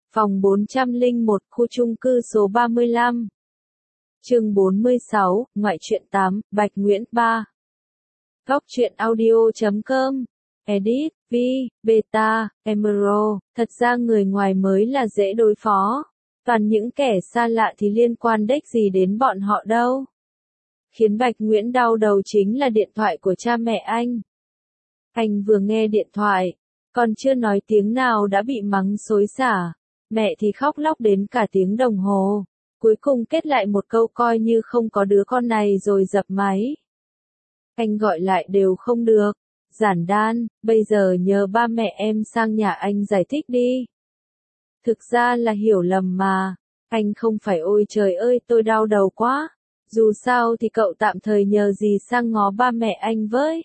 Phòng 401, khu chung cư số 35. Chương 46, ngoại truyện 8, Bạch Nguyễn 3. Góc truyện audio.com. Edit, V, Beta, Emerald. Thật ra người ngoài mới là dễ đối phó. Toàn những kẻ xa lạ thì liên quan đếch gì đến bọn họ đâu. Khiến Bạch Nguyễn đau đầu chính là điện thoại của cha mẹ anh. Anh vừa nghe điện thoại, còn chưa nói tiếng nào đã bị mắng xối xả. Mẹ thì khóc lóc đến cả tiếng đồng hồ. Cuối cùng kết lại một câu coi như không có đứa con này rồi dập máy. Anh gọi lại đều không được. Giản đan, bây giờ nhờ ba mẹ em sang nhà anh giải thích đi. Thực ra là hiểu lầm mà. Anh không phải ôi trời ơi tôi đau đầu quá. Dù sao thì cậu tạm thời nhờ gì sang ngó ba mẹ anh với.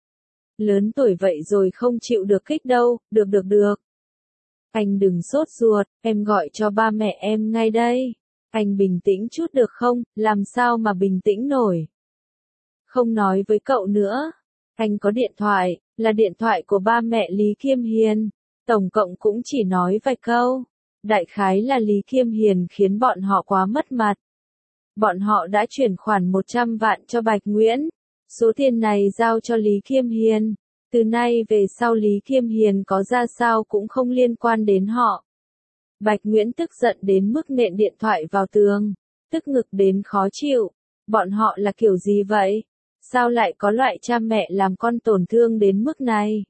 Lớn tuổi vậy rồi không chịu được kích đâu, được. Anh đừng sốt ruột, em gọi cho ba mẹ em ngay đây. Anh bình tĩnh chút được không, làm sao mà bình tĩnh nổi. Không nói với cậu nữa. Anh có điện thoại, là điện thoại của ba mẹ Lý Kiêm Hiền. Tổng cộng cũng chỉ nói vài câu. Đại khái là Lý Kiêm Hiền khiến bọn họ quá mất mặt. Bọn họ đã chuyển khoản 100 vạn cho Bạch Nguyễn. Số tiền này giao cho Lý Kiêm Hiền. Từ nay về sau Lý Kiêm Hiền có ra sao cũng không liên quan đến họ. Bạch Nguyễn tức giận đến mức nện điện thoại vào tường. Tức ngực đến khó chịu. Bọn họ là kiểu gì vậy? Sao lại có loại cha mẹ làm con tổn thương đến mức này?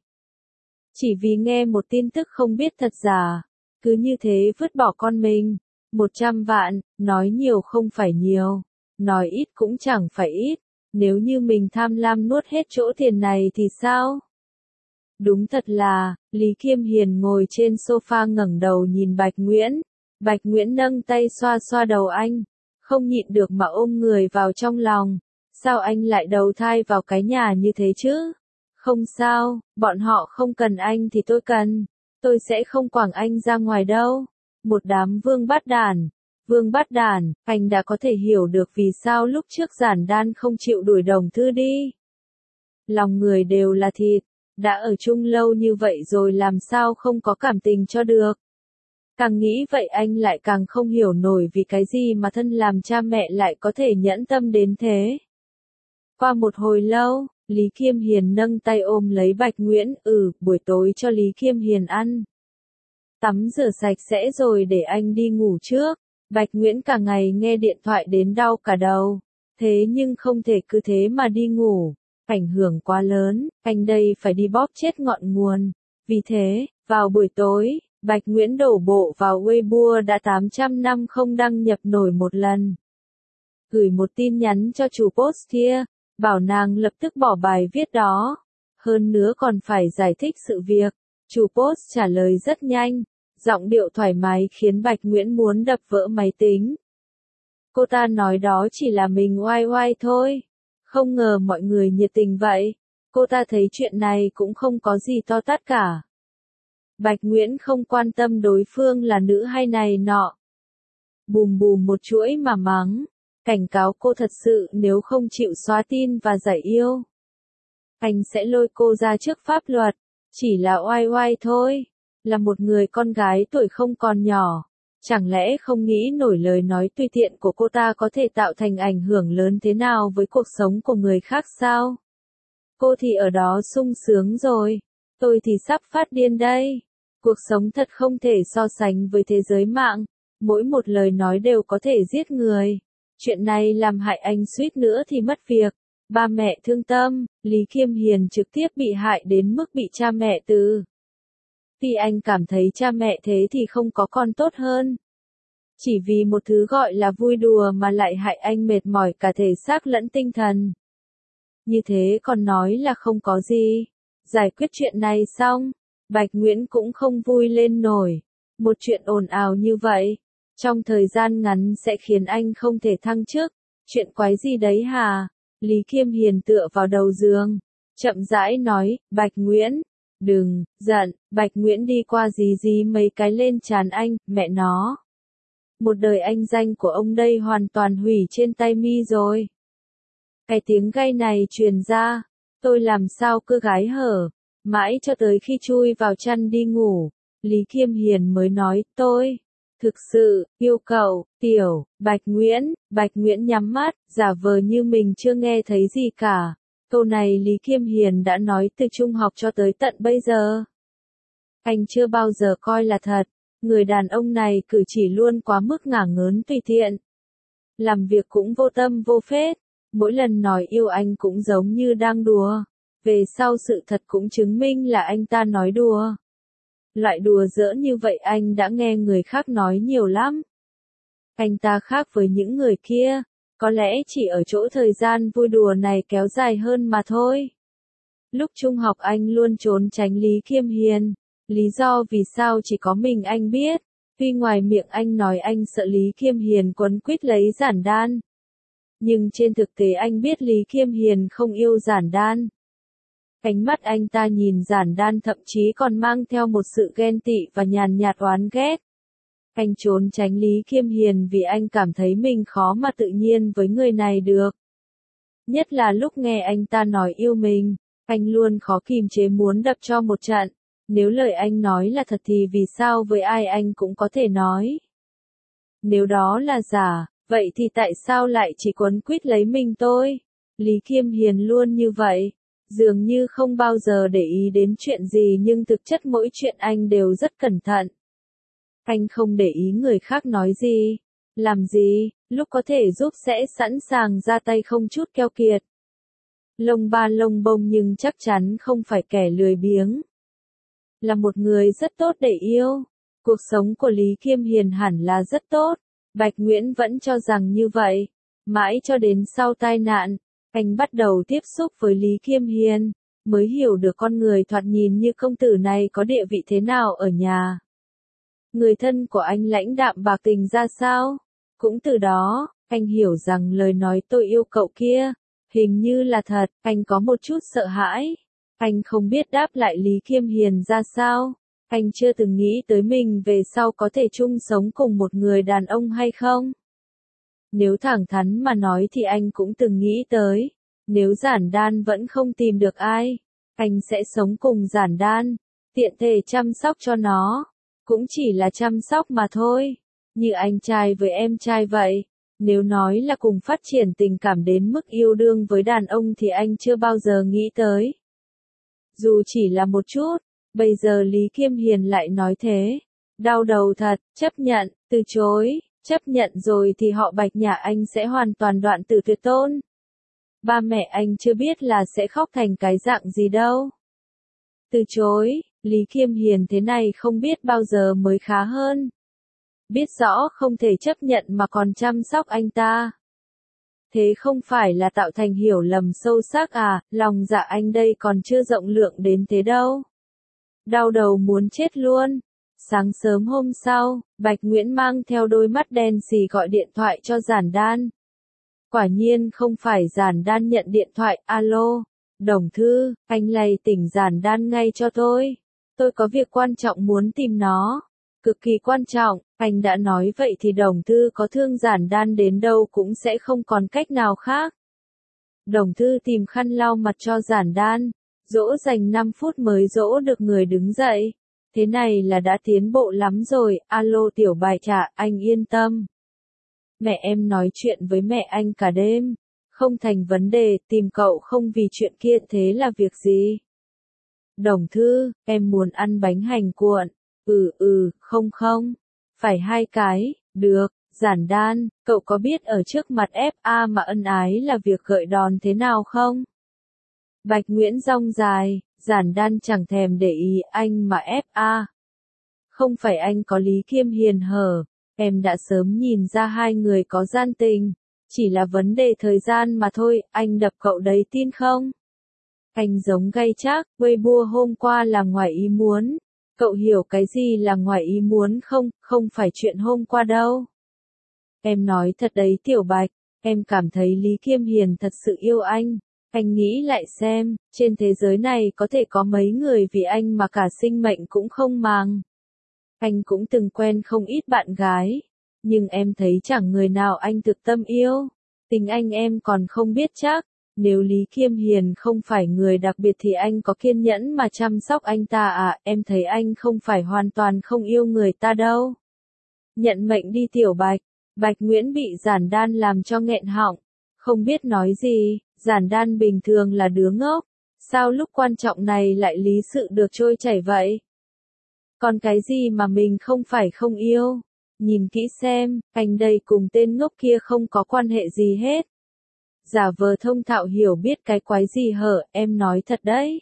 Chỉ vì nghe một tin tức không biết thật giả. Cứ như thế vứt bỏ con mình. 100 vạn, nói nhiều không phải nhiều. Nói ít cũng chẳng phải ít. Nếu như mình tham lam nuốt hết chỗ tiền này thì sao? Đúng thật là, Lý Kiêm Hiền ngồi trên sofa ngẩng đầu nhìn Bạch Nguyễn. Bạch Nguyễn nâng tay xoa xoa đầu anh. Không nhịn được mà ôm người vào trong lòng. Sao anh lại đầu thai vào cái nhà như thế chứ? Không sao, bọn họ không cần anh thì tôi cần. Tôi sẽ không quẳng anh ra ngoài đâu. Một đám vương bát đản. Vương bát đản, anh đã có thể hiểu được vì sao lúc trước Giản Đan không chịu đuổi Đồng Thư đi. Lòng người đều là thịt. Đã ở chung lâu như vậy rồi làm sao không có cảm tình cho được. Càng nghĩ vậy anh lại càng không hiểu nổi vì cái gì mà thân làm cha mẹ lại có thể nhẫn tâm đến thế. Qua một hồi lâu, Lý Kiêm Hiền nâng tay ôm lấy Bạch Nguyễn, buổi tối cho Lý Kiêm Hiền ăn. Tắm rửa sạch sẽ rồi để anh đi ngủ trước. Bạch Nguyễn cả ngày nghe điện thoại đến đau cả đầu. Thế nhưng không thể cứ thế mà đi ngủ. Ảnh hưởng quá lớn, anh đây phải đi bóp chết ngọn nguồn. Vì thế, vào buổi tối, Bạch Nguyễn đổ bộ vào Weibo đã 800 năm không đăng nhập nổi một lần. Gửi một tin nhắn cho chủ post kia, bảo nàng lập tức bỏ bài viết đó. Hơn nữa còn phải giải thích sự việc. Chủ post trả lời rất nhanh, giọng điệu thoải mái khiến Bạch Nguyễn muốn đập vỡ máy tính. Cô ta nói đó chỉ là mình oai oai thôi. Không ngờ mọi người nhiệt tình vậy. Cô ta thấy chuyện này cũng không có gì to tát cả. Bạch Nguyễn không quan tâm đối phương là nữ hay này nọ. Bùm bùm một chuỗi mà mắng. Cảnh cáo cô thật sự nếu không chịu xóa tin và giải yêu. Anh sẽ lôi cô ra trước pháp luật. Chỉ là oai oai thôi. Là một người con gái tuổi không còn nhỏ. Chẳng lẽ không nghĩ nổi lời nói tùy tiện của cô ta có thể tạo thành ảnh hưởng lớn thế nào với cuộc sống của người khác sao? Cô thì ở đó sung sướng rồi. Tôi thì sắp phát điên đây. Cuộc sống thật không thể so sánh với thế giới mạng. Mỗi một lời nói đều có thể giết người. Chuyện này làm hại anh suýt nữa thì mất việc. Ba mẹ thương tâm, Lý Kiêm Hiền trực tiếp bị hại đến mức bị cha mẹ từ. Vì anh cảm thấy cha mẹ thế thì không có con tốt hơn. Chỉ vì một thứ gọi là vui đùa mà lại hại anh mệt mỏi cả thể xác lẫn tinh thần. Như thế còn nói là không có gì. Giải quyết chuyện này xong, Bạch Nguyễn cũng không vui lên nổi. Một chuyện ồn ào như vậy, trong thời gian ngắn sẽ khiến anh không thể thăng chức. Chuyện quái gì đấy hả? Lý Kiêm Hiền tựa vào đầu giường, chậm rãi nói, Bạch Nguyễn. Đừng, giận, Bạch Nguyễn đi qua dí mấy cái lên trán anh, mẹ nó. Một đời anh danh của ông đây hoàn toàn hủy trên tay mi rồi. Cái tiếng gay này truyền ra, tôi làm sao cứ gái hở, mãi cho tới khi chui vào chăn đi ngủ. Lý Khiêm Hiền mới nói, tôi thực sự yêu cậu, Tiểu Bạch Nguyễn. Bạch Nguyễn nhắm mắt, giả vờ như mình chưa nghe thấy gì cả. Câu này Lý Khiêm Hiền đã nói từ trung học cho tới tận bây giờ. Anh chưa bao giờ coi là thật. Người đàn ông này cử chỉ luôn quá mức ngả ngớn tùy tiện. Làm việc cũng vô tâm vô phết. Mỗi lần nói yêu anh cũng giống như đang đùa. Về sau sự thật cũng chứng minh là anh ta nói đùa. Loại đùa giỡn như vậy anh đã nghe người khác nói nhiều lắm. Anh ta khác với những người kia. Có lẽ chỉ ở chỗ thời gian vui đùa này kéo dài hơn mà thôi. Lúc trung học anh luôn trốn tránh Lý Khiêm Hiền. Lý do vì sao chỉ có mình anh biết. Tuy ngoài miệng anh nói anh sợ Lý Khiêm Hiền quấn quýt lấy Giản Đan. Nhưng trên thực tế anh biết Lý Khiêm Hiền không yêu Giản Đan. Ánh mắt anh ta nhìn Giản Đan thậm chí còn mang theo một sự ghen tị và nhàn nhạt oán ghét. Anh trốn tránh Lý Khiêm Hiền vì anh cảm thấy mình khó mà tự nhiên với người này được. Nhất là lúc nghe anh ta nói yêu mình, anh luôn khó kìm chế muốn đập cho một trận. Nếu lời anh nói là thật thì vì sao với ai anh cũng có thể nói. Nếu đó là giả, vậy thì tại sao lại chỉ quấn quýt lấy mình tôi? Lý Khiêm Hiền luôn như vậy. Dường như không bao giờ để ý đến chuyện gì nhưng thực chất mỗi chuyện anh đều rất cẩn thận. Anh không để ý người khác nói gì, làm gì, lúc có thể giúp sẽ sẵn sàng ra tay không chút keo kiệt. Lông ba lông bông nhưng chắc chắn không phải kẻ lười biếng. Là một người rất tốt để yêu. Cuộc sống của Lý Khiêm Hiền hẳn là rất tốt. Bạch Nguyễn vẫn cho rằng như vậy. Mãi cho đến sau tai nạn, anh bắt đầu tiếp xúc với Lý Khiêm Hiền, mới hiểu được con người thoạt nhìn như công tử này có địa vị thế nào ở nhà. Người thân của anh lãnh đạm bạc tình ra sao? Cũng từ đó, anh hiểu rằng lời nói tôi yêu cậu kia, hình như là thật, anh có một chút sợ hãi. Anh không biết đáp lại Lý Khiêm Hiền ra sao. Anh chưa từng nghĩ tới mình về sau có thể chung sống cùng một người đàn ông hay không. Nếu thẳng thắn mà nói thì anh cũng từng nghĩ tới. Nếu Giản Đan vẫn không tìm được ai, anh sẽ sống cùng Giản Đan, tiện thể chăm sóc cho nó. Cũng chỉ là chăm sóc mà thôi. Như anh trai với em trai vậy. Nếu nói là cùng phát triển tình cảm đến mức yêu đương với đàn ông thì anh chưa bao giờ nghĩ tới. Dù chỉ là một chút, bây giờ Lý Khiêm Hiền lại nói thế. Đau đầu thật, chấp nhận, từ chối, chấp nhận rồi thì họ Bạch nhà anh sẽ hoàn toàn đoạn tử tuyệt tôn. Ba mẹ anh chưa biết là sẽ khóc thành cái dạng gì đâu. Từ chối, Lý Khiêm Hiền thế này không biết bao giờ mới khá hơn. Biết rõ không thể chấp nhận mà còn chăm sóc anh ta. Thế không phải là tạo thành hiểu lầm sâu sắc à, lòng dạ anh đây còn chưa rộng lượng đến thế đâu. Đau đầu muốn chết luôn. Sáng sớm hôm sau, Bạch Nguyễn mang theo đôi mắt đen xì gọi điện thoại cho Giản Đan. Quả nhiên không phải Giản Đan nhận điện thoại, alo, Đồng Thư, anh lay tỉnh Giản Đan ngay cho tôi. Tôi có việc quan trọng muốn tìm nó. Cực kỳ quan trọng, anh đã nói vậy thì Đồng Thư có thương Giản Đan đến đâu cũng sẽ không còn cách nào khác. Đồng Thư tìm khăn lau mặt cho Giản Đan, dỗ dành 5 phút mới dỗ được người đứng dậy. Thế này là đã tiến bộ lắm rồi, alo Tiểu Bạch ạ, anh yên tâm. Mẹ em nói chuyện với mẹ anh cả đêm, không thành vấn đề, tìm cậu không vì chuyện kia thế là việc gì. Đồng Thư, em muốn ăn bánh hành cuộn. Không, phải 2 cái, được, Giản Đan, cậu có biết ở trước mặt FA mà ân ái là việc gợi đòn thế nào không? Bạch Nguyễn rong dài, Giản Đan chẳng thèm để ý anh mà FA. Không phải anh có Lý Khiêm Hiền hở, em đã sớm nhìn ra hai người có gian tình, chỉ là vấn đề thời gian mà thôi, anh đập cậu đấy tin không? Anh giống gay chắc, Weibo hôm qua là ngoài ý muốn. Cậu hiểu cái gì là ngoài ý muốn không, không phải chuyện hôm qua đâu. Em nói thật đấy Tiểu Bạch, em cảm thấy Lý Khiêm Hiền thật sự yêu anh. Anh nghĩ lại xem, trên thế giới này có thể có mấy người vì anh mà cả sinh mệnh cũng không màng. Anh cũng từng quen không ít bạn gái, nhưng em thấy chẳng người nào anh thực tâm yêu. Tình anh em còn không biết chắc, Nếu Lý Kiêm Hiền không phải người đặc biệt thì anh có kiên nhẫn mà chăm sóc anh ta à, em thấy anh không phải hoàn toàn không yêu người ta đâu. Nhận mệnh đi Tiểu Bạch. Bạch Nguyễn bị Giản Đan làm cho nghẹn họng, không biết nói gì. Giản Đan bình thường là đứa ngốc, sao lúc quan trọng này lại lý sự được trôi chảy vậy? Còn cái gì mà mình không phải không yêu? Nhìn kỹ xem, anh đây cùng tên ngốc kia không có quan hệ gì hết. Giả vờ thông thạo hiểu biết cái quái gì hở, em nói thật đấy.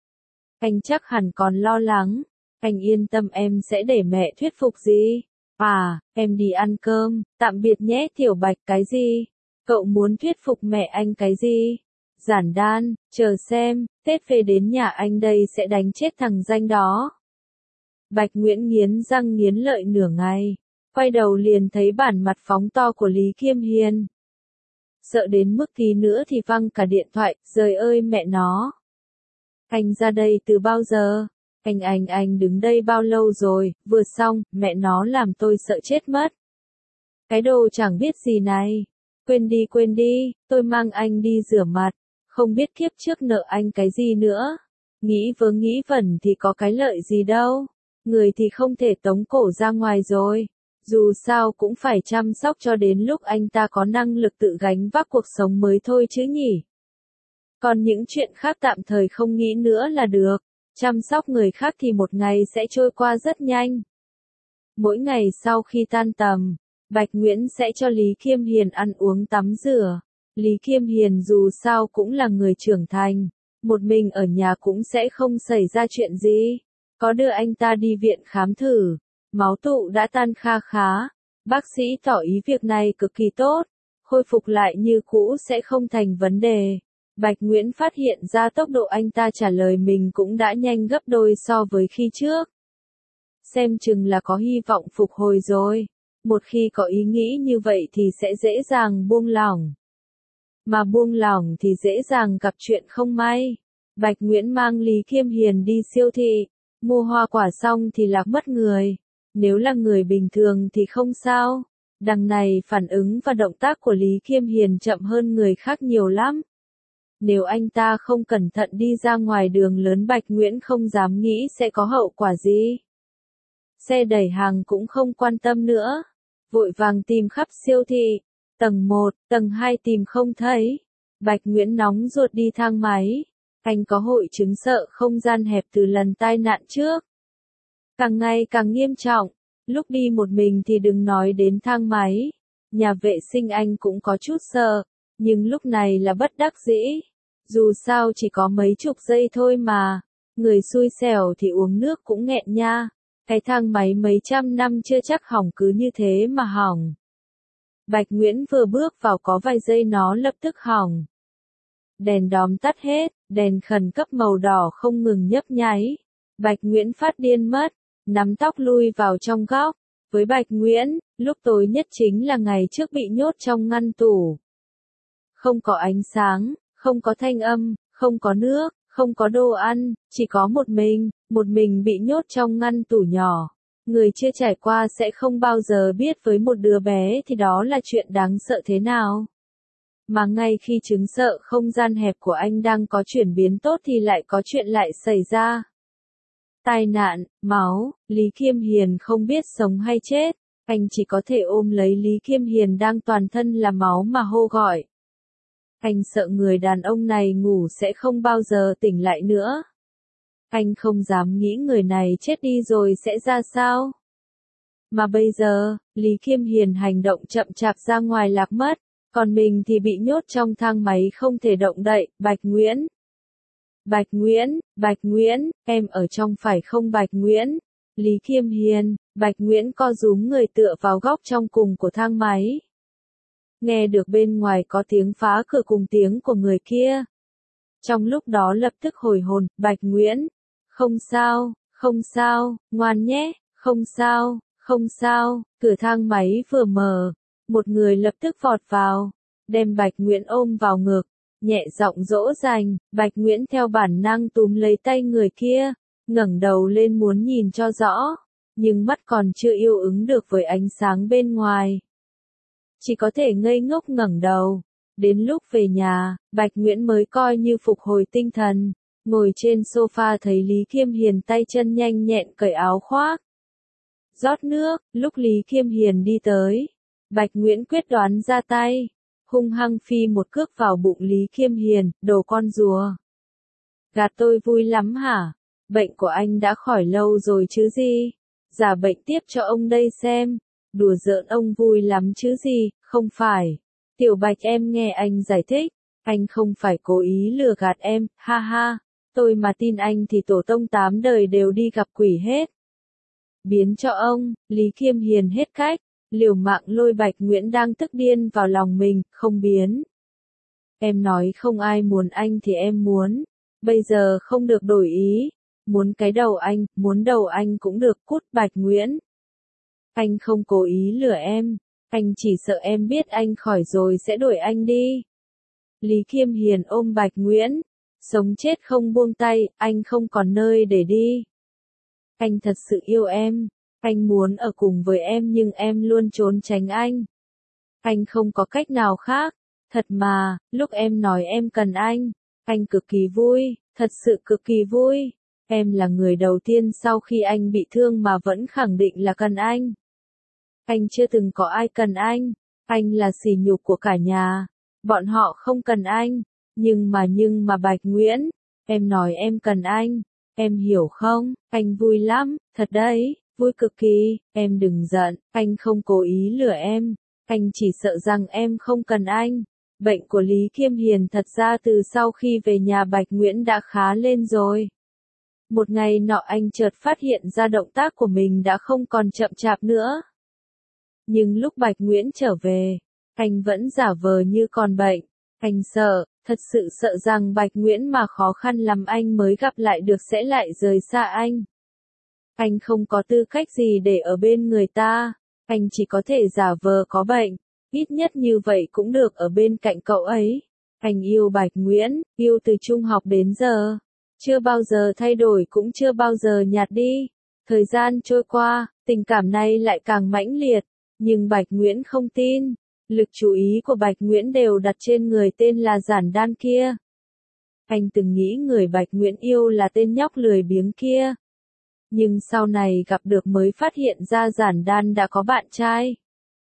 Anh chắc hẳn còn lo lắng. Anh yên tâm, em sẽ để mẹ thuyết phục gì. À, em đi ăn cơm, tạm biệt nhé Tiểu Bạch. Cái gì? Cậu muốn thuyết phục mẹ anh cái gì? Giản Đan, chờ xem, Tết về đến nhà anh đây sẽ đánh chết thằng danh đó. Bạch Nguyễn nghiến răng nghiến lợi nửa ngày, quay đầu liền thấy bản mặt phóng to của Lý Kiêm Hiền. Sợ đến mức tí nữa thì văng cả điện thoại, giời ơi mẹ nó. Anh ra đây từ bao giờ? Anh đứng đây bao lâu rồi, vừa xong, mẹ nó làm tôi sợ chết mất. Cái đồ chẳng biết gì này. Quên đi, tôi mang anh đi rửa mặt, không biết kiếp trước nợ anh cái gì nữa. Nghĩ vớ nghĩ vẩn thì có cái lợi gì đâu. Người thì không thể tống cổ ra ngoài rồi. Dù sao cũng phải chăm sóc cho đến lúc anh ta có năng lực tự gánh vác cuộc sống mới thôi chứ nhỉ. Còn những chuyện khác tạm thời không nghĩ nữa là được. Chăm sóc người khác thì một ngày sẽ trôi qua rất nhanh. Mỗi ngày sau khi tan tầm, Bạch Nguyễn sẽ cho Lý Kiêm Hiền ăn uống tắm rửa. Lý Kiêm Hiền dù sao cũng là người trưởng thành, một mình ở nhà cũng sẽ không xảy ra chuyện gì. Có đưa anh ta đi viện khám thử, máu tụ đã tan kha khá. Bác sĩ tỏ ý việc này cực kỳ tốt, khôi phục lại như cũ sẽ không thành vấn đề. Bạch Nguyễn phát hiện ra tốc độ anh ta trả lời mình cũng đã nhanh gấp đôi so với khi trước. Xem chừng là có hy vọng phục hồi rồi. Một khi có ý nghĩ như vậy thì sẽ dễ dàng buông lỏng. Mà buông lỏng thì dễ dàng gặp chuyện không may. Bạch Nguyễn mang Lý Kiêm Hiền đi siêu thị, mua hoa quả xong thì lạc mất người. Nếu là người bình thường thì không sao. Đằng này phản ứng và động tác của Lý Kiêm Hiền chậm hơn người khác nhiều lắm. Nếu anh ta không cẩn thận đi ra ngoài đường lớn, Bạch Nguyễn không dám nghĩ sẽ có hậu quả gì. Xe đẩy hàng cũng không quan tâm nữa, vội vàng tìm khắp siêu thị, tầng 1, tầng 2 tìm không thấy. Bạch Nguyễn nóng ruột đi thang máy, anh có hội chứng sợ không gian hẹp từ lần tai nạn trước. Càng ngày càng nghiêm trọng, lúc đi một mình thì đừng nói đến thang máy, nhà vệ sinh anh cũng có chút sợ, nhưng lúc này là bất đắc dĩ. Dù sao chỉ có mấy chục giây thôi mà, người xui xẻo thì uống nước cũng nghẹn nha. Cái thang máy mấy trăm năm chưa chắc hỏng cứ như thế mà hỏng. Bạch Nguyễn vừa bước vào có vài giây nó lập tức hỏng. Đèn đóm tắt hết, đèn khẩn cấp màu đỏ không ngừng nhấp nháy. Bạch Nguyễn phát điên mất, nắm tóc lui vào trong góc. Với Bạch Nguyễn, lúc tối nhất chính là ngày trước bị nhốt trong ngăn tủ. Không có ánh sáng, không có thanh âm, không có nước, không có đồ ăn, chỉ có một mình bị nhốt trong ngăn tủ nhỏ. Người chưa trải qua sẽ không bao giờ biết với một đứa bé thì đó là chuyện đáng sợ thế nào. Mà ngay khi chứng sợ không gian hẹp của anh đang có chuyển biến tốt thì lại có chuyện lại xảy ra. Tai nạn, máu, Lý Kiêm Hiền không biết sống hay chết, anh chỉ có thể ôm lấy Lý Kiêm Hiền đang toàn thân là máu mà hô gọi. Anh sợ người đàn ông này ngủ sẽ không bao giờ tỉnh lại nữa. Anh không dám nghĩ người này chết đi rồi sẽ ra sao. Mà bây giờ, Lý Kiêm Hiền hành động chậm chạp ra ngoài lạc mất, còn mình thì bị nhốt trong thang máy không thể động đậy. Bạch Nguyễn, em ở trong phải không Bạch Nguyễn? Lý Kiêm Hiền, Bạch Nguyễn co rúm người tựa vào góc trong cùng của thang máy. Nghe được bên ngoài có tiếng phá cửa cùng tiếng của người kia. Trong lúc đó lập tức hồi hồn, Bạch Nguyễn, không sao, ngoan nhé, không sao, cửa thang máy vừa mở, một người lập tức vọt vào, đem Bạch Nguyễn ôm vào ngực, nhẹ giọng dỗ dành. Bạch Nguyễn theo bản năng túm lấy tay người kia, ngẩng đầu lên muốn nhìn cho rõ, nhưng mắt còn chưa yêu ứng được với ánh sáng bên ngoài. Chỉ có thể ngây ngốc ngẩng đầu, Đến lúc về nhà, Bạch Nguyễn mới coi như phục hồi tinh thần, ngồi trên sofa thấy Lý Khiêm Hiền tay chân nhanh nhẹn cởi áo khoác. Rót nước, lúc Lý Khiêm Hiền đi tới, Bạch Nguyễn quyết đoán ra tay, hung hăng phi một cước vào bụng Lý Khiêm Hiền, đồ con rùa. Gạt tôi vui lắm hả? Bệnh của anh đã khỏi lâu rồi chứ gì? Giả bệnh tiếp cho ông đây xem. Đùa giỡn ông vui lắm chứ gì, không phải. Tiểu Bạch em nghe anh giải thích, anh không phải cố ý lừa gạt em, ha ha. Tôi mà tin anh thì tổ tông 8 đời đều đi gặp quỷ hết. Biến cho ông, Lý Khiêm Hiền hết cách, liều mạng lôi Bạch Nguyễn đang tức điên vào lòng mình, không biến. Em nói không ai muốn anh thì em muốn, bây giờ không được đổi ý, muốn cái đầu anh, muốn đầu anh cũng được, cút Bạch Nguyễn. Anh không cố ý lừa em, anh chỉ sợ em biết anh khỏi rồi sẽ đuổi anh đi. Lý Khiêm Hiền ôm Bạch Nguyễn, sống chết không buông tay, anh không còn nơi để đi. Anh thật sự yêu em, anh muốn ở cùng với em nhưng em luôn trốn tránh anh. Anh không có cách nào khác, thật mà, lúc em nói em cần anh cực kỳ vui, thật sự cực kỳ vui. Em là người đầu tiên sau khi anh bị thương mà vẫn khẳng định là cần anh. Anh chưa từng có ai cần anh là sỉ nhục của cả nhà. Bọn họ không cần anh, nhưng mà Bạch Nguyễn, em nói em cần anh, em hiểu không, anh vui lắm, thật đấy, vui cực kỳ, em đừng giận, anh không cố ý lừa em, anh chỉ sợ rằng em không cần anh. Bệnh của Lý Khiêm Hiền thật ra từ sau khi về nhà Bạch Nguyễn đã khá lên rồi. Một ngày nọ anh chợt phát hiện ra động tác của mình đã không còn chậm chạp nữa. Nhưng lúc Bạch Nguyễn trở về, anh vẫn giả vờ như còn bệnh. Anh sợ, thật sự sợ rằng Bạch Nguyễn mà khó khăn lắm anh mới gặp lại được sẽ lại rời xa anh. Anh không có tư cách gì để ở bên người ta, anh chỉ có thể giả vờ có bệnh, ít nhất như vậy cũng được ở bên cạnh cậu ấy. Anh yêu Bạch Nguyễn, yêu từ trung học đến giờ, chưa bao giờ thay đổi cũng chưa bao giờ nhạt đi. Thời gian trôi qua, tình cảm này lại càng mãnh liệt, nhưng Bạch Nguyễn không tin. Lực chú ý của Bạch Nguyễn đều đặt trên người tên là Giản Đan kia. Anh từng nghĩ người Bạch Nguyễn yêu là tên nhóc lười biếng kia. Nhưng sau này gặp được mới phát hiện ra Giản Đan đã có bạn trai.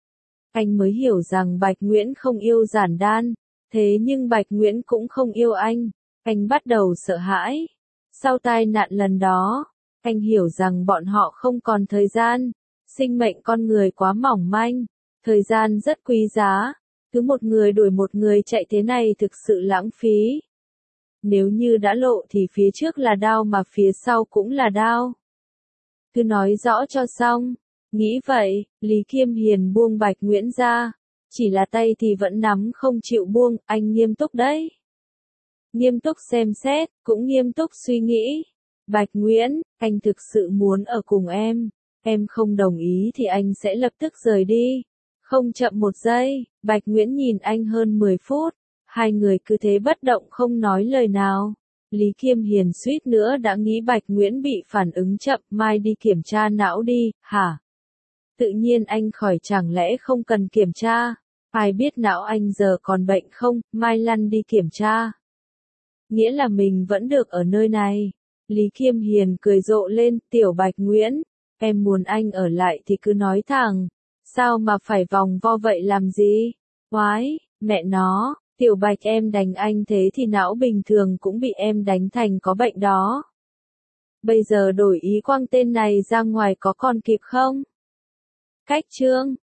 Anh mới hiểu rằng Bạch Nguyễn không yêu Giản Đan, thế nhưng Bạch Nguyễn cũng không yêu anh. Anh bắt đầu sợ hãi. Sau tai nạn lần đó, anh hiểu rằng bọn họ không còn thời gian. Sinh mệnh con người quá mỏng manh. Thời gian rất quý giá, cứ một người đuổi một người chạy thế này thực sự lãng phí. Nếu như đã lộ thì phía trước là đao mà phía sau cũng là đao. Cứ nói rõ cho xong. Nghĩ vậy, Lý Khiêm Hiền buông Bạch Nguyễn ra. Chỉ là tay thì vẫn nắm không chịu buông, anh nghiêm túc đấy. Nghiêm túc xem xét, cũng nghiêm túc suy nghĩ. Bạch Nguyễn, anh thực sự muốn ở cùng em không đồng ý thì anh sẽ lập tức rời đi. Không chậm một giây, Bạch Nguyễn nhìn anh hơn 10 phút, hai người cứ thế bất động không nói lời nào. Lý Khiêm Hiền suýt nữa đã nghĩ Bạch Nguyễn bị phản ứng chậm, mai đi kiểm tra não đi, hả? Tự nhiên anh khỏi chẳng lẽ không cần kiểm tra, ai biết não anh giờ còn bệnh không, mai lăn đi kiểm tra. Nghĩa là mình vẫn được ở nơi này. Lý Khiêm Hiền cười rộ lên, tiểu Bạch Nguyễn, em muốn anh ở lại thì cứ nói thẳng. Sao mà phải vòng vo vậy làm gì? Oái, mẹ nó, tiểu Bạch em đánh anh thế thì não bình thường cũng bị em đánh thành có bệnh đó. Bây giờ đổi ý quăng tên này ra ngoài có còn kịp không? Cách chương